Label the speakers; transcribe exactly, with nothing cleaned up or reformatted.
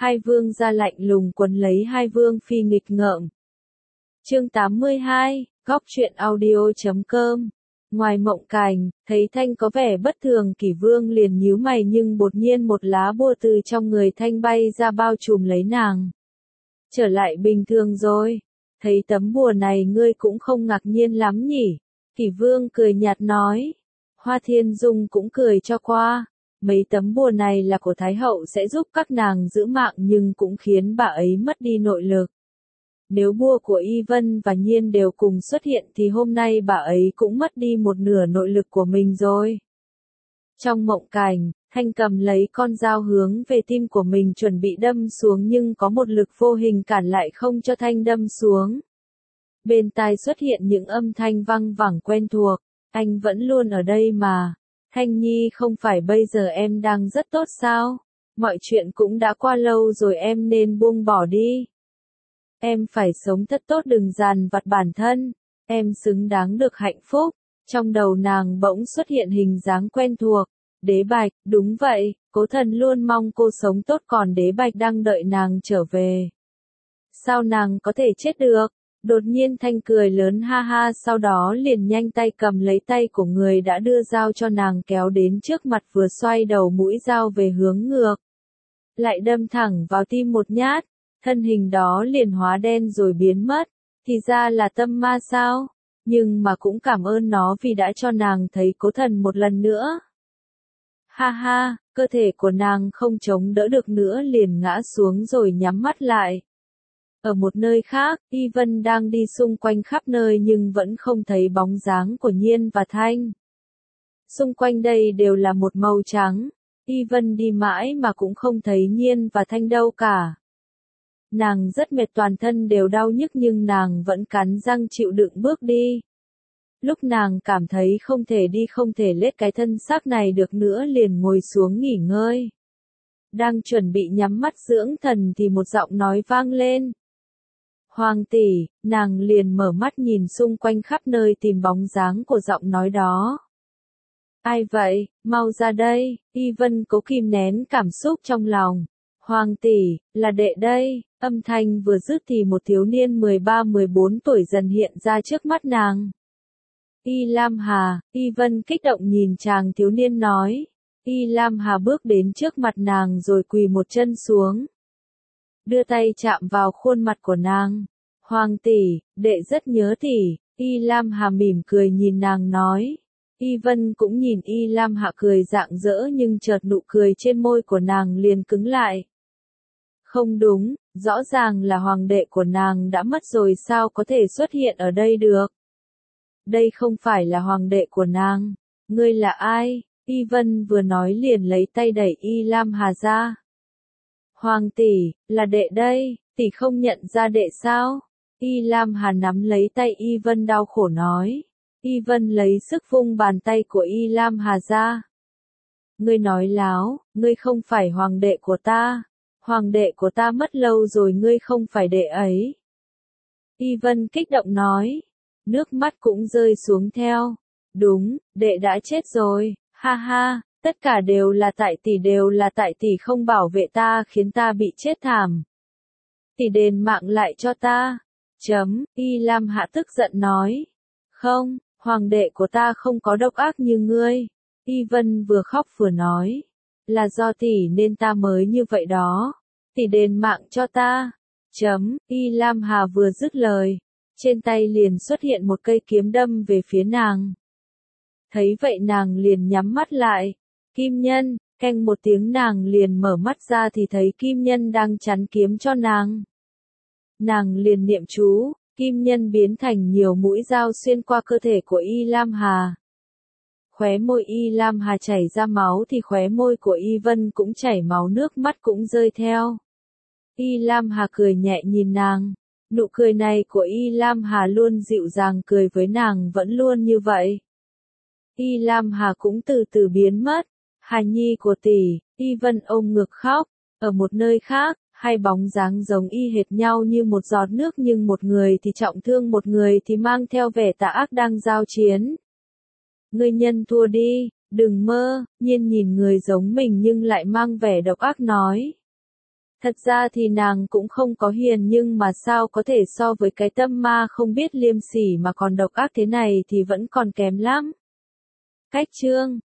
Speaker 1: Hai vương gia lạnh lùng quấn lấy hai vương phi nghịch ngợm. Chương tám mươi hai, góc truyện audio chấm com. Ngoài Mộng Cảnh, thấy Thanh có vẻ bất thường, Kỷ Vương liền nhíu mày, nhưng đột nhiên một lá bùa từ trong người Thanh bay ra bao trùm lấy nàng. Trở lại bình thường rồi. Thấy tấm bùa này ngươi cũng không ngạc nhiên lắm nhỉ? Kỷ Vương cười nhạt nói. Hoa Thiên Dung cũng cười cho qua. Mấy tấm bùa này là của Thái Hậu, sẽ giúp các nàng giữ mạng nhưng cũng khiến bà ấy mất đi nội lực. Nếu bùa của Y Vân và Nhiên đều cùng xuất hiện thì hôm nay bà ấy cũng mất đi một nửa nội lực của mình rồi. Trong Mộng Cảnh, Thanh cầm lấy con dao hướng về tim của mình chuẩn bị đâm xuống, nhưng có một lực vô hình cản lại không cho Thanh đâm xuống. Bên tai xuất hiện những âm thanh văng vẳng quen thuộc. Anh vẫn luôn ở đây mà. Thanh Nhi, không phải bây giờ em đang rất tốt sao? Mọi chuyện cũng đã qua lâu rồi, em nên buông bỏ đi. Em phải sống thật tốt, đừng dằn vặt bản thân. Em xứng đáng được hạnh phúc. Trong đầu nàng bỗng xuất hiện hình dáng quen thuộc. Đế Bạch, đúng vậy, Cố Thần luôn mong cô sống tốt, còn Đế Bạch đang đợi nàng trở về. Sao nàng có thể chết được? Đột nhiên Thanh cười lớn ha ha, sau đó liền nhanh tay cầm lấy tay của người đã đưa dao cho nàng, kéo đến trước mặt, vừa xoay đầu mũi dao về hướng ngược. Lại đâm thẳng vào tim một nhát, thân hình đó liền hóa đen rồi biến mất. Thì ra là tâm ma sao? Nhưng mà cũng cảm ơn nó vì đã cho nàng thấy Cố Thần một lần nữa. Ha ha, cơ thể của nàng không chống đỡ được nữa liền ngã xuống rồi nhắm mắt lại. Ở một nơi khác, Y Vân đang đi xung quanh khắp nơi nhưng vẫn không thấy bóng dáng của Nhiên và Thanh. Xung quanh đây đều là một màu trắng. Y Vân đi mãi mà cũng không thấy Nhiên và Thanh đâu cả. Nàng rất mệt, toàn thân đều đau nhức nhưng nàng vẫn cắn răng chịu đựng bước đi. Lúc nàng cảm thấy không thể đi không thể lết cái thân xác này được nữa liền ngồi xuống nghỉ ngơi. Đang chuẩn bị nhắm mắt dưỡng thần thì một giọng nói vang lên. Hoàng tỷ, nàng liền mở mắt nhìn xung quanh khắp nơi tìm bóng dáng của giọng nói đó. Ai vậy, mau ra đây. Y Vân cố kìm nén cảm xúc trong lòng. Hoàng tỷ, là đệ đây. Âm thanh vừa dứt thì một thiếu niên mười ba mười bốn tuổi dần hiện ra trước mắt nàng. Y Lam Hà. Y Vân kích động nhìn chàng thiếu niên nói. Y Lam Hà bước đến trước mặt nàng rồi quỳ một chân xuống. Đưa tay chạm vào khuôn mặt của nàng. Hoàng tỷ, đệ rất nhớ tỷ. Y Lam Hà mỉm cười nhìn nàng nói. Y Vân cũng nhìn Y Lam Hà cười rạng rỡ, nhưng chợt nụ cười trên môi của nàng liền cứng lại. Không đúng, rõ ràng là hoàng đệ của nàng đã mất rồi, sao có thể xuất hiện ở đây được? Đây không phải là hoàng đệ của nàng. Ngươi là ai? Y Vân vừa nói liền lấy tay đẩy Y Lam Hà ra. Hoàng tỷ, là đệ đây, tỷ không nhận ra đệ sao? Y Lam Hà nắm lấy tay Y Vân đau khổ nói. Y Vân lấy sức vung bàn tay của Y Lam Hà ra. Ngươi nói láo, ngươi không phải hoàng đệ của ta. Hoàng đệ của ta mất lâu rồi, ngươi không phải đệ ấy. Y Vân kích động nói. Nước mắt cũng rơi xuống theo. Đúng, đệ đã chết rồi, ha ha, tất cả đều là tại tỷ, đều là tại tỷ không bảo vệ ta khiến ta bị chết thảm. Tỷ đền mạng lại cho ta. Chấm, Y Lam Hạ tức giận nói. Không, hoàng đệ của ta không có độc ác như ngươi. Y Vân vừa khóc vừa nói. Là do tỷ nên ta mới như vậy đó. Tỷ đền mạng cho ta. Chấm, Y Lam Hà vừa dứt lời. Trên tay liền xuất hiện một cây kiếm đâm về phía nàng. Thấy vậy nàng liền nhắm mắt lại. Kim Nhân, canh một tiếng nàng liền mở mắt ra thì thấy Kim Nhân đang chắn kiếm cho nàng. Nàng liền niệm chú, Kim Nhân biến thành nhiều mũi dao xuyên qua cơ thể của Y Lam Hà. Khóe môi Y Lam Hà chảy ra máu thì khóe môi của Y Vân cũng chảy máu, nước mắt cũng rơi theo. Y Lam Hà cười nhẹ nhìn nàng. Nụ cười này của Y Lam Hà luôn dịu dàng, cười với nàng vẫn luôn như vậy. Y Lam Hà cũng từ từ biến mất. Hà nhi của tỷ, Y Vân ôm ngực khóc. Ở một nơi khác, hai bóng dáng giống y hệt nhau như một giọt nước, nhưng một người thì trọng thương, một người thì mang theo vẻ tà ác đang giao chiến. Ngươi nhân thua đi, đừng mơ. Nhiên nhìn người giống mình nhưng lại mang vẻ độc ác nói. Thật ra thì nàng cũng không có hiền nhưng mà sao có thể so với cái tâm ma không biết liêm sỉ mà còn độc ác thế này thì vẫn còn kém lắm. Cách chương